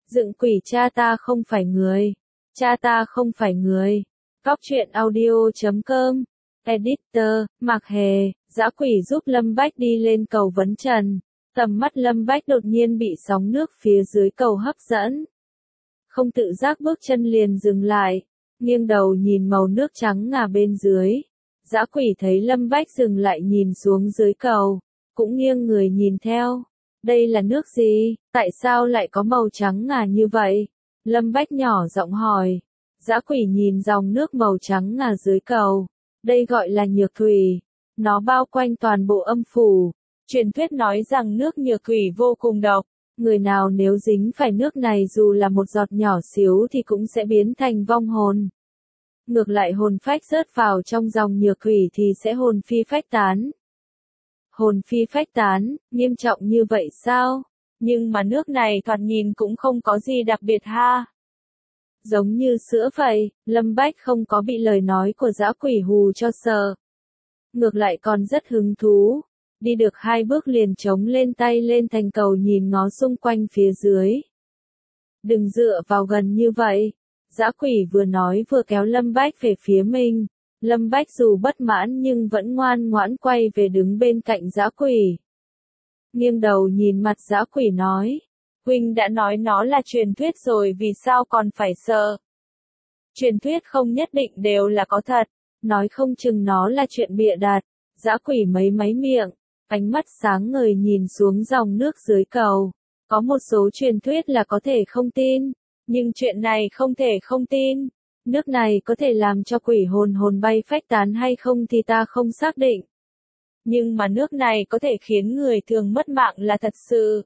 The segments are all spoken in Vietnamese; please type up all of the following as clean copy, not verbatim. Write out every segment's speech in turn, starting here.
Dựng quỷ cha ta không phải người. Cha ta không phải người. Cóc truyện audio.com. Editor, Mạc Hề, dã quỷ giúp Lâm Bách đi lên cầu vấn trần. Tầm mắt Lâm Bách đột nhiên bị sóng nước phía dưới cầu hấp dẫn. Không tự giác bước chân liền dừng lại, nghiêng đầu nhìn màu nước trắng ngà bên dưới. Dã quỷ thấy Lâm Bách dừng lại nhìn xuống dưới cầu, cũng nghiêng người nhìn theo. Đây là nước gì? Tại sao lại có màu trắng ngà như vậy? Lâm Bách nhỏ giọng hỏi. Dã quỷ nhìn dòng nước màu trắng ngà dưới cầu. Đây gọi là nhược thủy. Nó bao quanh toàn bộ âm phủ. Truyền thuyết nói rằng nước nhược thủy vô cùng độc. Người nào nếu dính phải nước này dù là một giọt nhỏ xíu thì cũng sẽ biến thành vong hồn. Ngược lại hồn phách rớt vào trong dòng nhược thủy thì sẽ hồn phi phách tán. Hồn phi phách tán, nghiêm trọng như vậy sao? Nhưng mà nước này thoạt nhìn cũng không có gì đặc biệt ha. Giống như sữa vậy, Lâm Bách không có bị lời nói của dã quỷ hù cho sợ. Ngược lại còn rất hứng thú. Đi được 2 bước liền chống lên tay lên thành cầu nhìn ngó xung quanh phía dưới. Đừng dựa vào gần như vậy. Dã quỷ vừa nói vừa kéo Lâm Bách về phía mình. Lâm Bách dù bất mãn nhưng vẫn ngoan ngoãn quay về đứng bên cạnh dã quỷ. Nghiêng đầu nhìn mặt dã quỷ nói. Huynh đã nói nó là truyền thuyết rồi vì sao còn phải sợ? Truyền thuyết không nhất định đều là có thật. Nói không chừng nó là chuyện bịa đặt. Dã quỷ mấy miệng. Ánh mắt sáng ngời nhìn xuống dòng nước dưới cầu. Có một số truyền thuyết là có thể không tin. Nhưng chuyện này không thể không tin. Nước này có thể làm cho quỷ hồn bay phách tán hay không thì ta không xác định. Nhưng mà nước này có thể khiến người thường mất mạng là thật sự.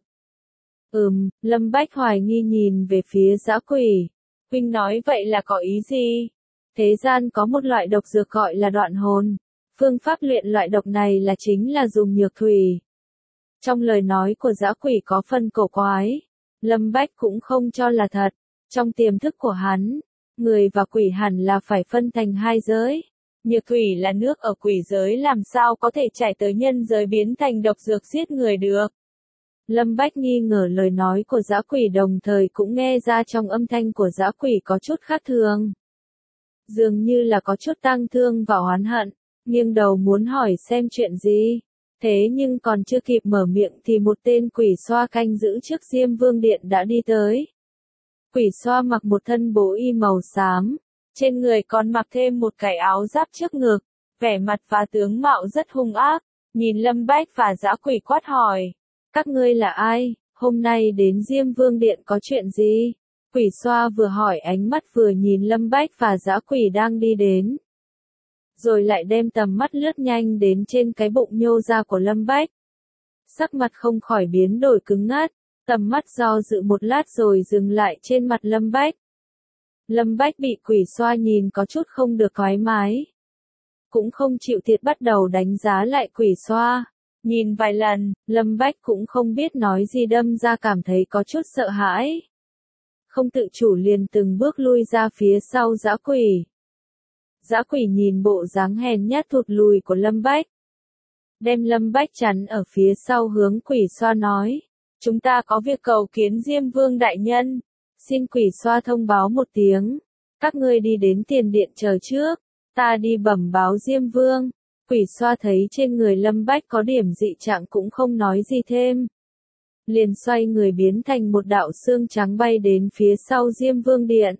Lâm Bách hoài nghi nhìn về phía dã quỷ. Huynh nói vậy là có ý gì? Thế gian có một loại độc dược gọi là đoạn hồn. Phương pháp luyện loại độc này là chính là dùng nhược thủy. Trong lời nói của dã quỷ có phần cổ quái. Lâm Bách cũng không cho là thật. Trong tiềm thức của hắn, người và quỷ hẳn là phải phân thành 2 giới. Nhược thủy là nước ở quỷ giới làm sao có thể chảy tới nhân giới biến thành độc dược giết người được. Lâm Bách nghi ngờ lời nói của dã quỷ đồng thời cũng nghe ra trong âm thanh của dã quỷ có chút khác thường. Dường như là có chút tang thương và oán hận. Nghiêng đầu muốn hỏi xem chuyện gì. Thế nhưng còn chưa kịp mở miệng thì một tên quỷ xoa canh giữ trước Diêm Vương Điện đã đi tới. Quỷ xoa mặc một thân bố y màu xám. Trên người còn mặc thêm một cái áo giáp trước ngực. Vẻ mặt và tướng mạo rất hung ác. Nhìn Lâm Bách và dã quỷ quát hỏi. Các ngươi là ai? Hôm nay đến Diêm Vương Điện có chuyện gì? Quỷ xoa vừa hỏi ánh mắt vừa nhìn Lâm Bách và dã quỷ đang đi đến. Rồi lại đem tầm mắt lướt nhanh đến trên cái bụng nhô ra của Lâm Bách. Sắc mặt không khỏi biến đổi cứng ngắt, tầm mắt do dự một lát rồi dừng lại trên mặt Lâm Bách. Lâm Bách bị quỷ xoa nhìn có chút không được thoải mái. Cũng không chịu thiệt bắt đầu đánh giá lại quỷ xoa. Nhìn vài lần, Lâm Bách cũng không biết nói gì đâm ra cảm thấy có chút sợ hãi. Không tự chủ liền từng bước lui ra phía sau dã quỷ. Dã quỷ nhìn bộ dáng hèn nhát thụt lùi của Lâm Bách. Đem Lâm Bách chắn ở phía sau hướng quỷ xoa nói. Chúng ta có việc cầu kiến Diêm Vương đại nhân. Xin quỷ xoa thông báo một tiếng. Các ngươi đi đến tiền điện chờ trước. Ta đi bẩm báo Diêm Vương. Quỷ xoa thấy trên người Lâm Bách có điểm dị trạng cũng không nói gì thêm. Liền xoay người biến thành một đạo xương trắng bay đến phía sau Diêm Vương Điện.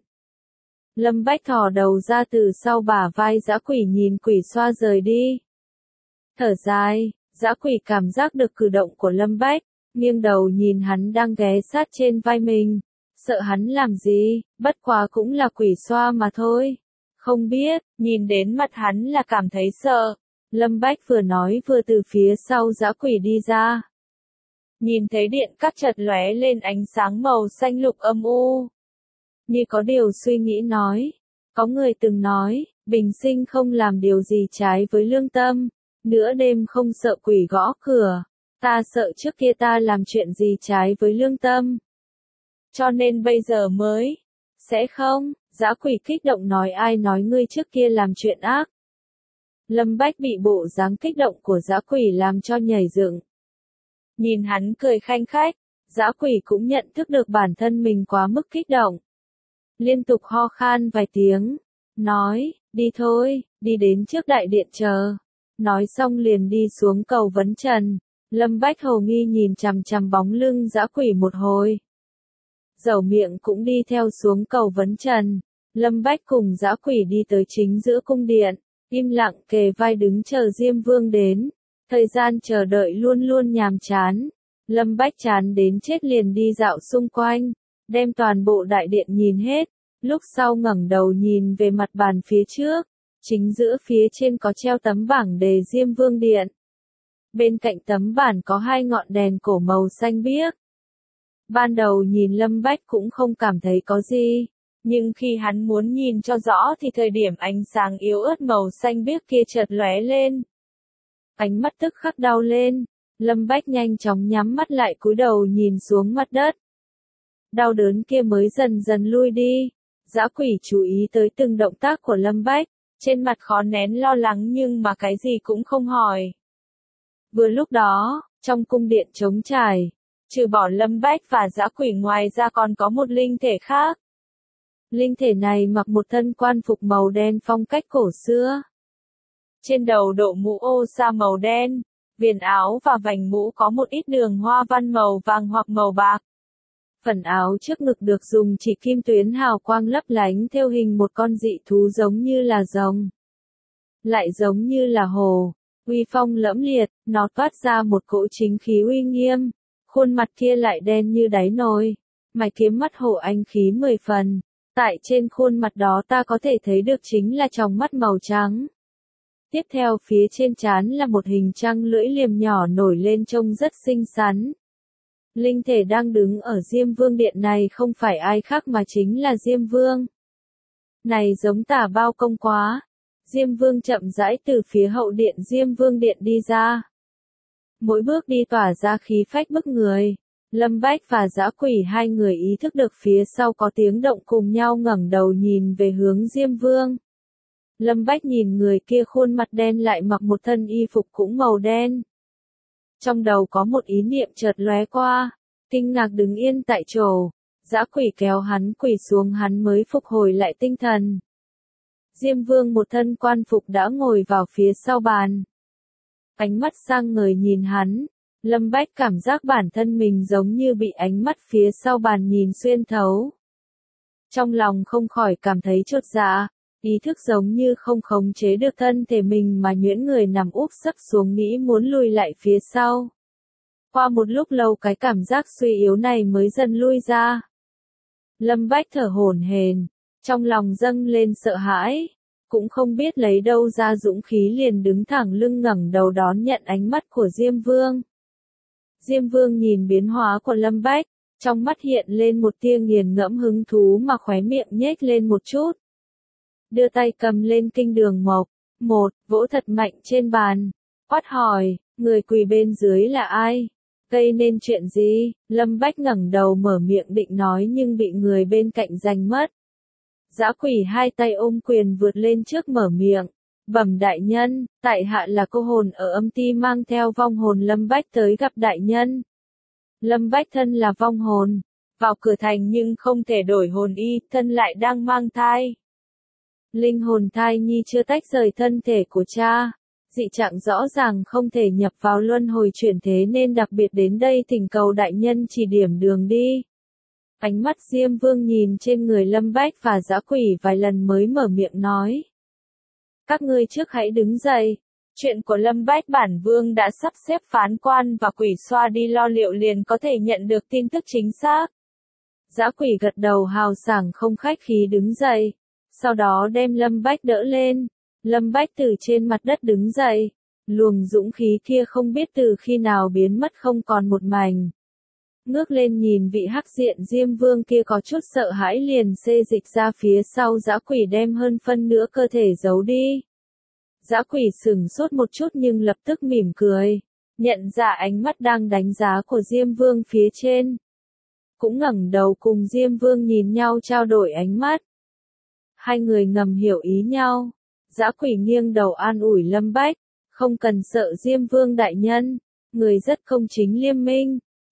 Lâm Bách thò đầu ra từ sau bả vai dã quỷ nhìn quỷ xoa rời đi. Thở dài, dã quỷ cảm giác được cử động của Lâm Bách, nghiêng đầu nhìn hắn đang ghé sát trên vai mình. Sợ hắn làm gì, bất quá cũng là quỷ xoa mà thôi. Không biết, nhìn đến mặt hắn là cảm thấy sợ. Lâm Bách vừa nói vừa từ phía sau dã quỷ đi ra. Nhìn thấy điện các chợt lóe lên ánh sáng màu xanh lục âm u. Như có điều suy nghĩ nói. Có người từng nói, bình sinh không làm điều gì trái với lương tâm. Nửa đêm không sợ quỷ gõ cửa. Ta sợ trước kia ta làm chuyện gì trái với lương tâm. Cho nên bây giờ mới. Sẽ không, dã quỷ kích động nói ai nói ngươi trước kia làm chuyện ác. Lâm Bách bị bộ dáng kích động của dã quỷ làm cho nhảy dựng. Nhìn hắn cười khanh khách, Dã quỷ cũng nhận thức được bản thân mình quá mức kích động. Liên tục ho khan vài tiếng, nói, đi thôi, đi đến trước đại điện chờ. Nói xong liền đi xuống cầu vấn trần. Lâm Bách hầu nghi nhìn chằm chằm bóng lưng dã quỷ một hồi. Dẩu miệng cũng đi theo xuống cầu vấn trần. Lâm Bách cùng dã quỷ đi tới chính giữa cung điện, im lặng kề vai đứng chờ Diêm Vương đến. Thời gian chờ đợi luôn luôn nhàm chán. Lâm Bách chán đến chết liền đi dạo xung quanh, đem toàn bộ đại điện nhìn hết, lúc sau ngẩng đầu nhìn về mặt bàn phía trước, chính giữa phía trên có treo tấm bảng đề Diêm Vương Điện. Bên cạnh tấm bảng có 2 ngọn đèn cổ màu xanh biếc. Ban đầu nhìn Lâm Bách cũng không cảm thấy có gì, nhưng khi hắn muốn nhìn cho rõ thì thời điểm ánh sáng yếu ớt màu xanh biếc kia chợt lóe lên. Ánh mắt tức khắc đau lên. Lâm Bách nhanh chóng nhắm mắt lại cúi đầu nhìn xuống mặt đất. Đau đớn kia mới dần dần lui đi. Dã quỷ chú ý tới từng động tác của Lâm Bách, trên mặt khó nén lo lắng nhưng mà cái gì cũng không hỏi. Vừa lúc đó, trong cung điện trống trải, trừ bỏ Lâm Bách và dã quỷ ngoài ra còn có một linh thể khác. Linh thể này mặc một thân quan phục màu đen phong cách cổ xưa. Trên đầu đội mũ ô sa màu đen. Viền áo và vành mũ có một ít đường hoa văn màu vàng hoặc màu bạc. Phần áo trước ngực được dùng chỉ kim tuyến hào quang lấp lánh theo hình một con dị thú giống như là rồng, lại giống như là hổ, uy phong lẫm liệt, nó toát ra một cỗ chính khí uy nghiêm, khuôn mặt kia lại đen như đáy nồi, mày kiếm mắt hổ anh khí 10 phần, tại trên khuôn mặt đó ta có thể thấy được chính là tròng mắt màu trắng. Tiếp theo phía trên trán là một hình trăng lưỡi liềm nhỏ nổi lên trông rất xinh xắn. Linh thể đang đứng ở Diêm Vương Điện này không phải ai khác mà chính là Diêm Vương. Này giống Tả Bao Công quá. Diêm Vương chậm rãi từ phía hậu điện Diêm Vương Điện đi ra. Mỗi bước đi tỏa ra khí phách bức người. Lâm Bách và dã quỷ hai người ý thức được phía sau có tiếng động cùng nhau ngẩng đầu nhìn về hướng Diêm Vương. Lâm Bách nhìn người kia khuôn mặt đen lại mặc một thân y phục cũng màu đen. Trong đầu có một ý niệm chợt lóe qua, kinh ngạc đứng yên tại chỗ, dã quỷ kéo hắn quỳ xuống hắn mới phục hồi lại tinh thần. Diêm Vương một thân quan phục đã ngồi vào phía sau bàn. Ánh mắt sang người nhìn hắn, Lâm Bách cảm giác bản thân mình giống như bị ánh mắt phía sau bàn nhìn xuyên thấu. Trong lòng không khỏi cảm thấy chột dạ. Ý thức giống như không khống chế được thân thể mình mà nhuyễn người nằm úp sấp xuống nghĩ muốn lùi lại phía sau. Qua một lúc lâu cái cảm giác suy yếu này mới dần lui ra. Lâm Bách thở hổn hển, trong lòng dâng lên sợ hãi, cũng không biết lấy đâu ra dũng khí liền đứng thẳng lưng ngẩng đầu đón nhận ánh mắt của Diêm Vương. Diêm Vương nhìn biến hóa của Lâm Bách, trong mắt hiện lên một tia nghiền ngẫm hứng thú mà khóe miệng nhếch lên một chút. Đưa tay cầm lên kinh đường mộc, vỗ thật mạnh trên bàn, quát hỏi, người quỳ bên dưới là ai? Gây nên chuyện gì? Lâm Bách ngẩng đầu mở miệng định nói nhưng bị người bên cạnh giành mất. Dã quỷ hai tay ôm quyền vượt lên trước mở miệng, bẩm đại nhân, tại hạ là cô hồn ở âm ti mang theo vong hồn Lâm Bách tới gặp đại nhân. Lâm Bách thân là vong hồn, vào cửa thành nhưng không thể đổi hồn y, thân lại đang mang thai. Linh hồn thai nhi chưa tách rời thân thể của cha, dị trạng rõ ràng không thể nhập vào luân hồi chuyển thế nên đặc biệt đến đây thỉnh cầu đại nhân chỉ điểm đường đi. Ánh mắt Diêm Vương nhìn trên người Lâm Bách và dã quỷ vài lần mới mở miệng nói. Các ngươi trước hãy đứng dậy, chuyện của Lâm Bách bản vương đã sắp xếp phán quan và quỷ xoa đi lo liệu liền có thể nhận được tin tức chính xác. Dã quỷ gật đầu hào sảng không khách khí đứng dậy. Sau đó đem Lâm Bách đỡ lên. Lâm Bách từ trên mặt đất đứng dậy. Luồng dũng khí kia không biết từ khi nào biến mất không còn một mảnh. Ngước lên nhìn vị hắc diện Diêm Vương kia có chút sợ hãi liền xê dịch ra phía sau dã quỷ đem hơn phân nửa cơ thể giấu đi. Dã quỷ sửng sốt một chút nhưng lập tức mỉm cười. Nhận ra ánh mắt đang đánh giá của Diêm Vương phía trên. Cũng ngẩng đầu cùng Diêm Vương nhìn nhau trao đổi ánh mắt. Hai người ngầm hiểu ý nhau. Dã quỷ nghiêng đầu an ủi Lâm Bách. Không cần sợ Diêm Vương đại nhân. Người rất công chính liêm minh.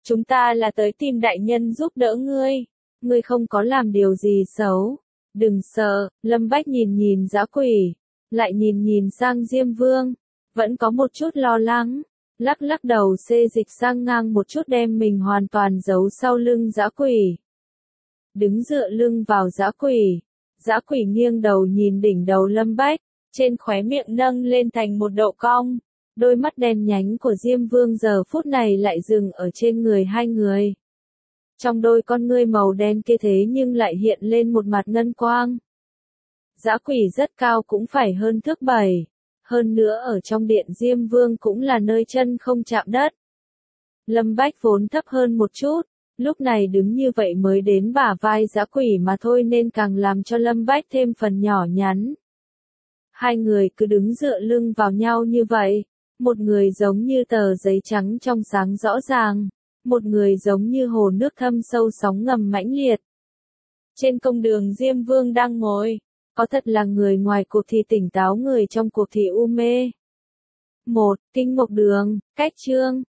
chúng ta là tới tìm đại nhân giúp đỡ ngươi. Ngươi không có làm điều gì xấu. Đừng sợ, Lâm Bách nhìn nhìn dã quỷ, lại nhìn nhìn sang Diêm Vương, vẫn có một chút lo lắng, lắc lắc đầu xê dịch sang ngang một chút đem mình hoàn toàn giấu sau lưng dã quỷ. Đứng dựa lưng vào dã quỷ nghiêng đầu nhìn đỉnh đầu Lâm Bách, trên khóe miệng nâng lên thành một độ cong, đôi mắt đen nhánh của Diêm Vương giờ phút này lại dừng ở trên người hai người. Trong đôi con ngươi màu đen kia thế nhưng lại hiện lên một mặt ngân quang. Dã quỷ rất cao cũng phải hơn thước 7, hơn nữa ở trong điện Diêm Vương cũng là nơi chân không chạm đất. Lâm Bách vốn thấp hơn một chút, lúc này đứng như vậy mới đến bả vai dã quỷ mà thôi nên càng làm cho Lâm Bách thêm phần nhỏ nhắn. Hai người cứ đứng dựa lưng vào nhau như vậy, một người giống như tờ giấy trắng trong sáng rõ ràng, một người giống như hồ nước thâm sâu sóng ngầm mãnh liệt. Trên công đường Diêm Vương đang ngồi, có thật là người ngoài cuộc thì tỉnh táo, người trong cuộc thì u mê. 1. Kinh Mộc Đường, cách chương